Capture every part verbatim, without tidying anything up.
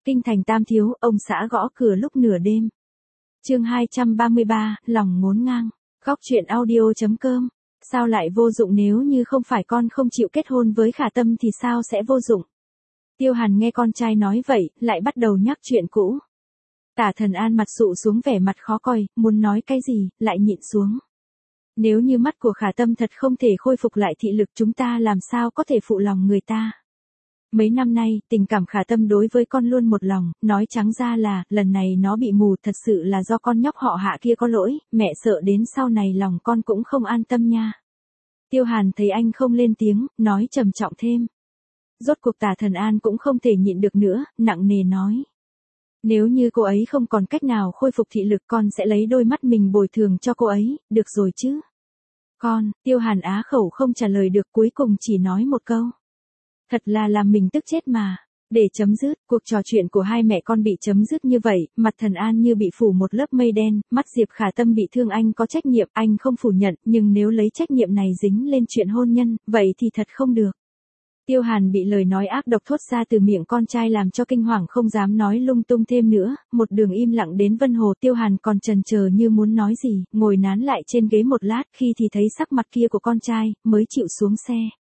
Kinh thành Tam Thiếu, ông xã gõ cửa lúc nửa đêm. Chương hai trăm ba mươi ba, lòng ngốn ngang. Góc truyện audio.com. Sao lại vô dụng, nếu như không phải con không chịu kết hôn với Khả Tâm thì sao sẽ vô dụng? Tiêu Hàn nghe con trai nói vậy, lại bắt đầu nhắc chuyện cũ. Tả Thần An mặt sụ xuống, vẻ mặt khó coi, muốn nói cái gì, lại nhịn xuống. Nếu như mắt của Khả Tâm thật không thể khôi phục lại thị lực, chúng ta làm sao có thể phụ lòng người ta? Mấy năm nay, tình cảm Khả Tâm đối với con luôn một lòng, nói trắng ra là, lần này nó bị mù thật sự là do con nhóc họ Hạ kia có lỗi, mẹ sợ đến sau này lòng con cũng không an tâm nha. Tiêu Hàn thấy anh không lên tiếng, nói trầm trọng thêm. Rốt cuộc Tả Thần An cũng không thể nhịn được nữa, nặng nề nói. Nếu như cô ấy không còn cách nào khôi phục thị lực, con sẽ lấy đôi mắt mình bồi thường cho cô ấy, được rồi chứ? Con, Tiêu Hàn á khẩu không trả lời được, cuối cùng chỉ nói một câu. Thật là làm mình tức chết mà. Để chấm dứt, cuộc trò chuyện của hai mẹ con bị chấm dứt như vậy, mặt Thần An như bị phủ một lớp mây đen, mắt Diệp Khả Tâm bị thương anh có trách nhiệm, anh không phủ nhận, nhưng nếu lấy trách nhiệm này dính lên chuyện hôn nhân, vậy thì thật không được. Tiêu Hàn bị lời nói ác độc thốt ra từ miệng con trai làm cho kinh hoàng, không dám nói lung tung thêm nữa, một đường im lặng đến Vân Hồ. Tiêu Hàn còn chần chờ như muốn nói gì, ngồi nán lại trên ghế một lát, khi thì thấy sắc mặt kia của con trai, mới chịu xuống xe.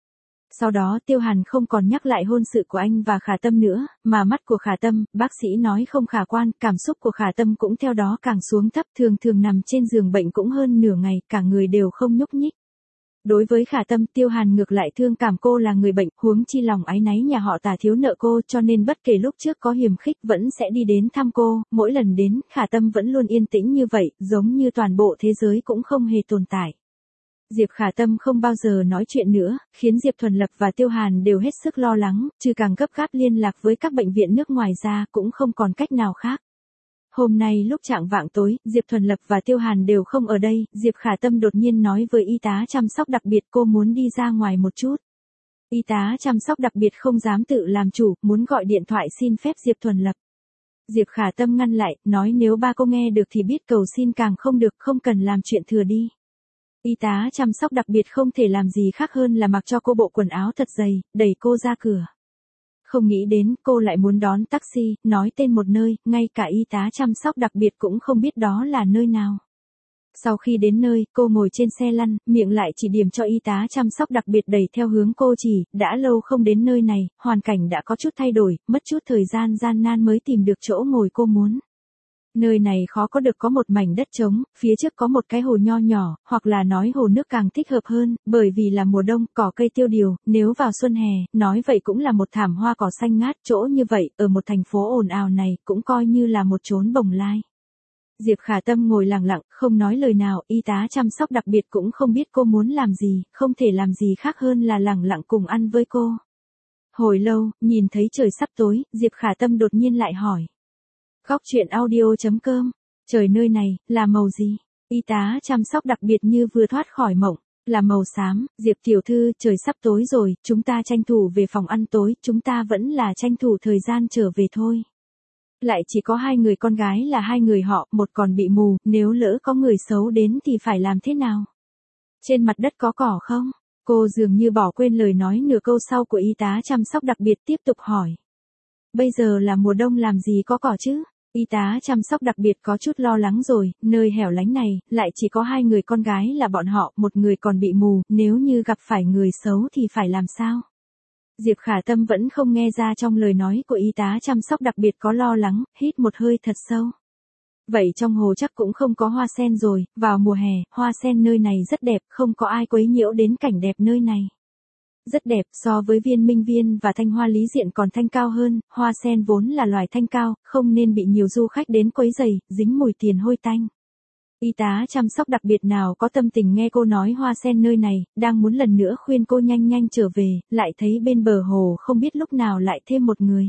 Sau đó Tiêu Hàn không còn nhắc lại hôn sự của anh và Khả Tâm nữa, mà mắt của Khả Tâm, bác sĩ nói không khả quan, cảm xúc của Khả Tâm cũng theo đó càng xuống thấp, thường thường nằm trên giường bệnh cũng hơn nửa ngày, cả người đều không nhúc nhích. Đối với Khả Tâm, Tiêu Hàn ngược lại thương cảm cô là người bệnh, huống chi lòng áy náy nhà họ Tả thiếu nợ cô, cho nên bất kể lúc trước có hiềm khích vẫn sẽ đi đến thăm cô, mỗi lần đến, Khả Tâm vẫn luôn yên tĩnh như vậy, giống như toàn bộ thế giới cũng không hề tồn tại. Diệp Khả Tâm không bao giờ nói chuyện nữa, khiến Diệp Thuần Lập và Tiêu Hàn đều hết sức lo lắng, trừ càng gấp gáp liên lạc với các bệnh viện nước ngoài ra, cũng không còn cách nào khác. Hôm nay lúc chạng vạng tối, Diệp Thuần Lập và Tiêu Hàn đều không ở đây, Diệp Khả Tâm đột nhiên nói với y tá chăm sóc đặc biệt cô muốn đi ra ngoài một chút. Y tá chăm sóc đặc biệt không dám tự làm chủ, muốn gọi điện thoại xin phép Diệp Thuần Lập. Diệp Khả Tâm ngăn lại, nói nếu ba cô nghe được thì biết cầu xin càng không được, không cần làm chuyện thừa đi. Y tá chăm sóc đặc biệt không thể làm gì khác hơn là mặc cho cô bộ quần áo thật dày, đẩy cô ra cửa. Không nghĩ đến, cô lại muốn đón taxi, nói tên một nơi, ngay cả y tá chăm sóc đặc biệt cũng không biết đó là nơi nào. Sau khi đến nơi, cô ngồi trên xe lăn, miệng lại chỉ điểm cho y tá chăm sóc đặc biệt đẩy theo hướng cô chỉ, đã lâu không đến nơi này, hoàn cảnh đã có chút thay đổi, mất chút thời gian gian nan mới tìm được chỗ ngồi cô muốn. Nơi này khó có được có một mảnh đất trống, phía trước có một cái hồ nho nhỏ, hoặc là nói hồ nước càng thích hợp hơn, bởi vì là mùa đông, cỏ cây tiêu điều, nếu vào xuân hè, nói vậy cũng là một thảm hoa cỏ xanh ngát, chỗ như vậy, ở một thành phố ồn ào này, cũng coi như là một chốn bồng lai. Diệp Khả Tâm ngồi lặng lặng, không nói lời nào, y tá chăm sóc đặc biệt cũng không biết cô muốn làm gì, không thể làm gì khác hơn là lặng lặng cùng ăn với cô. Hồi lâu, nhìn thấy trời sắp tối, Diệp Khả Tâm đột nhiên lại hỏi. Góc truyện audio.com, trời nơi này, là màu gì? Y tá chăm sóc đặc biệt như vừa thoát khỏi mộng, là màu xám. Diệp tiểu thư, trời sắp tối rồi, chúng ta tranh thủ về phòng ăn tối, chúng ta vẫn là tranh thủ thời gian trở về thôi. Lại chỉ có hai người con gái là hai người họ, một còn bị mù, nếu lỡ có người xấu đến thì phải làm thế nào? Trên mặt đất có cỏ không? Cô dường như bỏ quên lời nói nửa câu sau của y tá chăm sóc đặc biệt, tiếp tục hỏi. Bây giờ là mùa đông làm gì có cỏ chứ? Y tá chăm sóc đặc biệt có chút lo lắng rồi, nơi hẻo lánh này, lại chỉ có hai người con gái là bọn họ, một người còn bị mù, nếu như gặp phải người xấu thì phải làm sao? Diệp Khả Tâm vẫn không nghe ra trong lời nói của y tá chăm sóc đặc biệt có lo lắng, hít một hơi thật sâu. Vậy trong hồ chắc cũng không có hoa sen rồi, vào mùa hè, hoa sen nơi này rất đẹp, không có ai quấy nhiễu đến cảnh đẹp nơi này. Rất đẹp, so với Viên Minh Viên và Thanh Hoa Lý Diện còn thanh cao hơn, hoa sen vốn là loài thanh cao, không nên bị nhiều du khách đến quấy rầy, dính mùi tiền hôi tanh. Y tá chăm sóc đặc biệt nào có tâm tình nghe cô nói hoa sen nơi này, đang muốn lần nữa khuyên cô nhanh nhanh trở về, lại thấy bên bờ hồ không biết lúc nào lại thêm một người.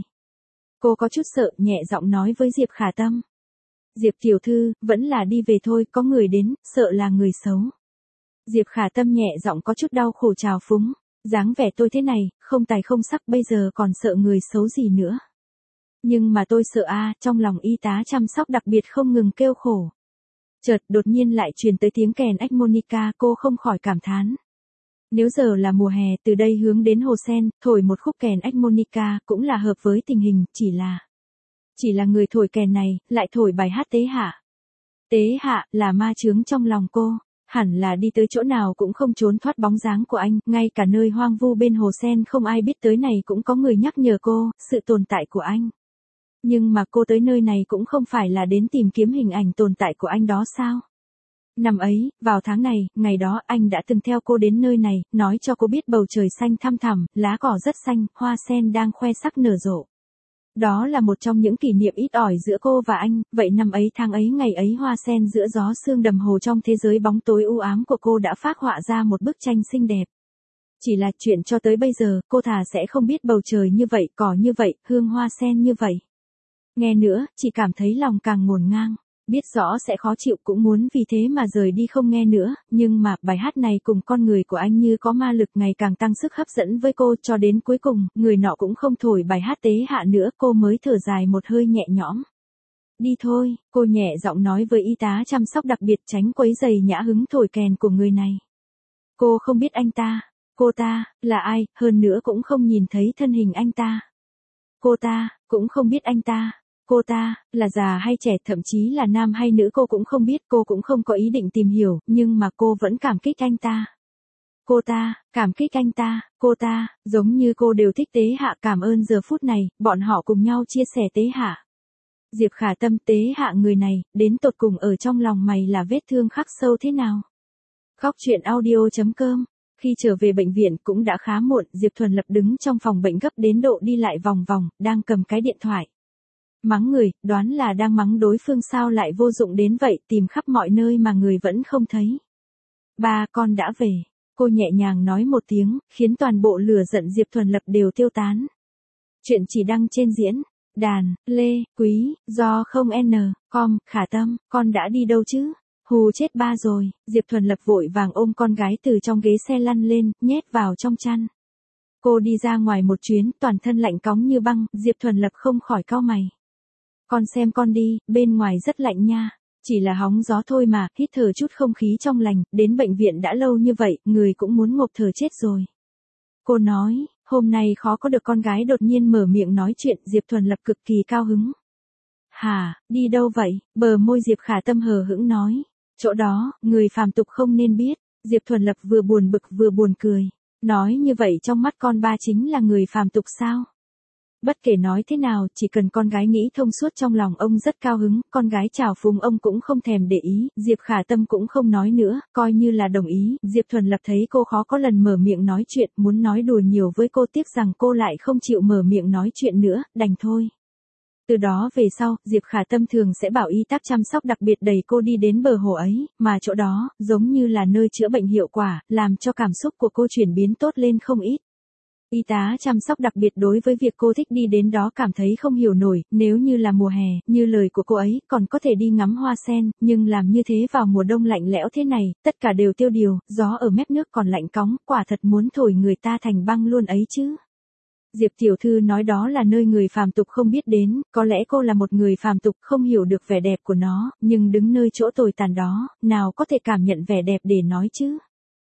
Cô có chút sợ, nhẹ giọng nói với Diệp Khả Tâm. Diệp tiểu thư, vẫn là đi về thôi, có người đến, sợ là người xấu. Diệp Khả Tâm nhẹ giọng có chút đau khổ trào phúng. Dáng vẻ tôi thế này, không tài không sắc, bây giờ còn sợ người xấu gì nữa. Nhưng mà tôi sợ a, trong lòng y tá chăm sóc đặc biệt không ngừng kêu khổ. Chợt đột nhiên lại truyền tới tiếng kèn harmonica, cô không khỏi cảm thán. Nếu giờ là mùa hè, từ đây hướng đến hồ sen, thổi một khúc kèn harmonica cũng là hợp với tình hình, chỉ là Chỉ là người thổi kèn này, lại thổi bài hát Tế Hạ. Tế Hạ, là ma chướng trong lòng cô. Hẳn là đi tới chỗ nào cũng không trốn thoát bóng dáng của anh, ngay cả nơi hoang vu bên hồ sen không ai biết tới này cũng có người nhắc nhở cô, sự tồn tại của anh. Nhưng mà cô tới nơi này cũng không phải là đến tìm kiếm hình ảnh tồn tại của anh đó sao? Năm ấy, vào tháng này, ngày đó anh đã từng theo cô đến nơi này, nói cho cô biết bầu trời xanh thăm thẳm, lá cỏ rất xanh, hoa sen đang khoe sắc nở rộ. Đó là một trong những kỷ niệm ít ỏi giữa cô và anh, vậy năm ấy tháng ấy ngày ấy hoa sen giữa gió sương đầm hồ trong thế giới bóng tối u ám của cô đã phác họa ra một bức tranh xinh đẹp. Chỉ là chuyện cho tới bây giờ, cô thà sẽ không biết bầu trời như vậy, cỏ như vậy, hương hoa sen như vậy. Nghe nữa, chỉ cảm thấy lòng càng ngổn ngang. Biết rõ sẽ khó chịu cũng muốn vì thế mà rời đi không nghe nữa, nhưng mà bài hát này cùng con người của anh như có ma lực ngày càng tăng sức hấp dẫn với cô cho đến cuối cùng, người nọ cũng không thổi bài hát Tế Hạ nữa, cô mới thở dài một hơi nhẹ nhõm. Đi thôi, cô nhẹ giọng nói với y tá chăm sóc đặc biệt tránh quấy rầy nhã hứng thổi kèn của người này. Cô không biết anh ta, cô ta, là ai, hơn nữa cũng không nhìn thấy thân hình anh ta. Cô ta, cũng không biết anh ta. Cô ta, là già hay trẻ, thậm chí là nam hay nữ cô cũng không biết, cô cũng không có ý định tìm hiểu, nhưng mà cô vẫn cảm kích anh ta. Cô ta, cảm kích anh ta, cô ta, giống như cô đều thích Tế Hạ, cảm ơn giờ phút này, bọn họ cùng nhau chia sẻ Tế Hạ. Diệp Khả Tâm, Tế Hạ người này, đến tột cùng ở trong lòng mày là vết thương khắc sâu thế nào? Khóc chuyện audio chấm com. Khi trở về bệnh viện cũng đã khá muộn, Diệp Thuần Lập đứng trong phòng bệnh gấp đến độ đi lại vòng vòng, đang cầm cái điện thoại. Mắng người, đoán là đang mắng đối phương sao lại vô dụng đến vậy, tìm khắp mọi nơi mà người vẫn không thấy. Ba, con đã về. Cô nhẹ nhàng nói một tiếng, khiến toàn bộ lửa giận Diệp Thuần Lập đều tiêu tán. Chuyện chỉ đăng trên diễn đàn, Lê, Quý, do không N, com, Khả Tâm, con đã đi đâu chứ? Hù chết ba rồi, Diệp Thuần Lập vội vàng ôm con gái từ trong ghế xe lăn lên, nhét vào trong chăn. Cô đi ra ngoài một chuyến, toàn thân lạnh cóng như băng, Diệp Thuần Lập không khỏi cau mày. Con xem con đi, bên ngoài rất lạnh nha. Chỉ là hóng gió thôi mà, hít thở chút không khí trong lành, đến bệnh viện đã lâu như vậy, người cũng muốn ngộp thở chết rồi. Cô nói, hôm nay khó có được con gái đột nhiên mở miệng nói chuyện, Diệp Thuần Lập cực kỳ cao hứng. Hả, đi đâu vậy? Bờ môi Diệp Khả Tâm hờ hững nói. Chỗ đó, người phàm tục không nên biết. Diệp Thuần Lập vừa buồn bực vừa buồn cười. Nói như vậy trong mắt con ba chính là người phàm tục sao? Bất kể nói thế nào, chỉ cần con gái nghĩ thông suốt trong lòng ông rất cao hứng, con gái chào phúng ông cũng không thèm để ý, Diệp Khả Tâm cũng không nói nữa, coi như là đồng ý, Diệp Thuần Lập thấy cô khó có lần mở miệng nói chuyện, muốn nói đùa nhiều với cô, tiếc rằng cô lại không chịu mở miệng nói chuyện nữa, đành thôi. Từ đó về sau, Diệp Khả Tâm thường sẽ bảo y tá chăm sóc đặc biệt đẩy cô đi đến bờ hồ ấy, mà chỗ đó, giống như là nơi chữa bệnh hiệu quả, làm cho cảm xúc của cô chuyển biến tốt lên không ít. Y tá chăm sóc đặc biệt đối với việc cô thích đi đến đó cảm thấy không hiểu nổi, nếu như là mùa hè, như lời của cô ấy, còn có thể đi ngắm hoa sen, nhưng làm như thế vào mùa đông lạnh lẽo thế này, tất cả đều tiêu điều, gió ở mép nước còn lạnh cóng, quả thật muốn thổi người ta thành băng luôn ấy chứ. Diệp tiểu thư nói đó là nơi người phàm tục không biết đến, có lẽ cô là một người phàm tục không hiểu được vẻ đẹp của nó, nhưng đứng nơi chỗ tồi tàn đó, nào có thể cảm nhận vẻ đẹp để nói chứ.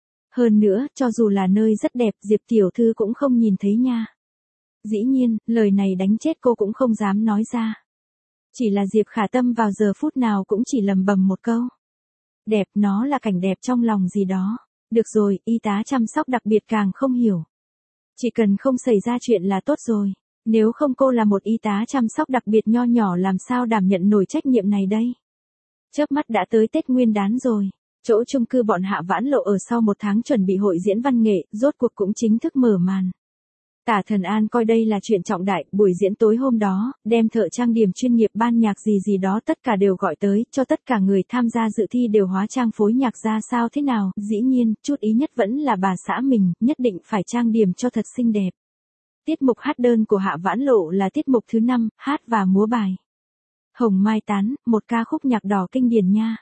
Hơn nữa, cho dù là nơi rất đẹp, Diệp tiểu thư cũng không nhìn thấy nha. Dĩ nhiên, lời này đánh chết cô cũng không dám nói ra. Chỉ là Diệp Khả Tâm vào giờ phút nào cũng chỉ lầm bầm một câu. Đẹp, nó là cảnh đẹp trong lòng gì đó. Được rồi, y tá chăm sóc đặc biệt càng không hiểu. Chỉ cần không xảy ra chuyện là tốt rồi. Nếu không cô là một y tá chăm sóc đặc biệt nho nhỏ làm sao đảm nhận nổi trách nhiệm này đây. Chớp mắt đã tới Tết Nguyên Đán rồi. Chỗ chung cư bọn Hạ Vãn Lộ ở sau một tháng chuẩn bị hội diễn văn nghệ, rốt cuộc cũng chính thức mở màn. Tả Thần An coi đây là chuyện trọng đại, buổi diễn tối hôm đó, đem thợ trang điểm chuyên nghiệp ban nhạc gì gì đó tất cả đều gọi tới, cho tất cả người tham gia dự thi đều hóa trang phối nhạc ra sao thế nào, dĩ nhiên, chút ý nhất vẫn là bà xã mình, nhất định phải trang điểm cho thật xinh đẹp. Tiết mục hát đơn của Hạ Vãn Lộ là tiết mục thứ năm, hát và múa bài Hồng Mai Tán, một ca khúc nhạc đỏ kinh điển nha.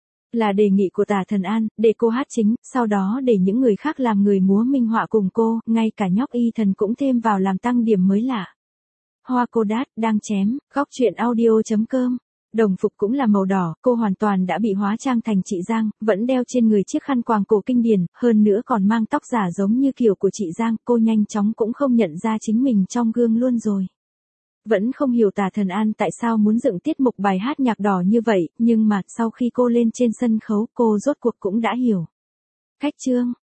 Là đề nghị của Tả Thần An, để cô hát chính, sau đó để những người khác làm người múa minh họa cùng cô, ngay cả nhóc Y Thần cũng thêm vào làm tăng điểm mới lạ. Hoa cô đát, đang chém, khóc chuyện audio chấm com. Đồng phục cũng là màu đỏ, cô hoàn toàn đã bị hóa trang thành chị Giang, vẫn đeo trên người chiếc khăn quàng cổ kinh điển, hơn nữa còn mang tóc giả giống như kiểu của chị Giang, cô nhanh chóng cũng không nhận ra chính mình trong gương luôn rồi. Vẫn không hiểu Tả Thần An tại sao muốn dựng tiết mục bài hát nhạc đỏ như vậy, nhưng mà sau khi cô lên trên sân khấu cô rốt cuộc cũng đã hiểu. Khách trương,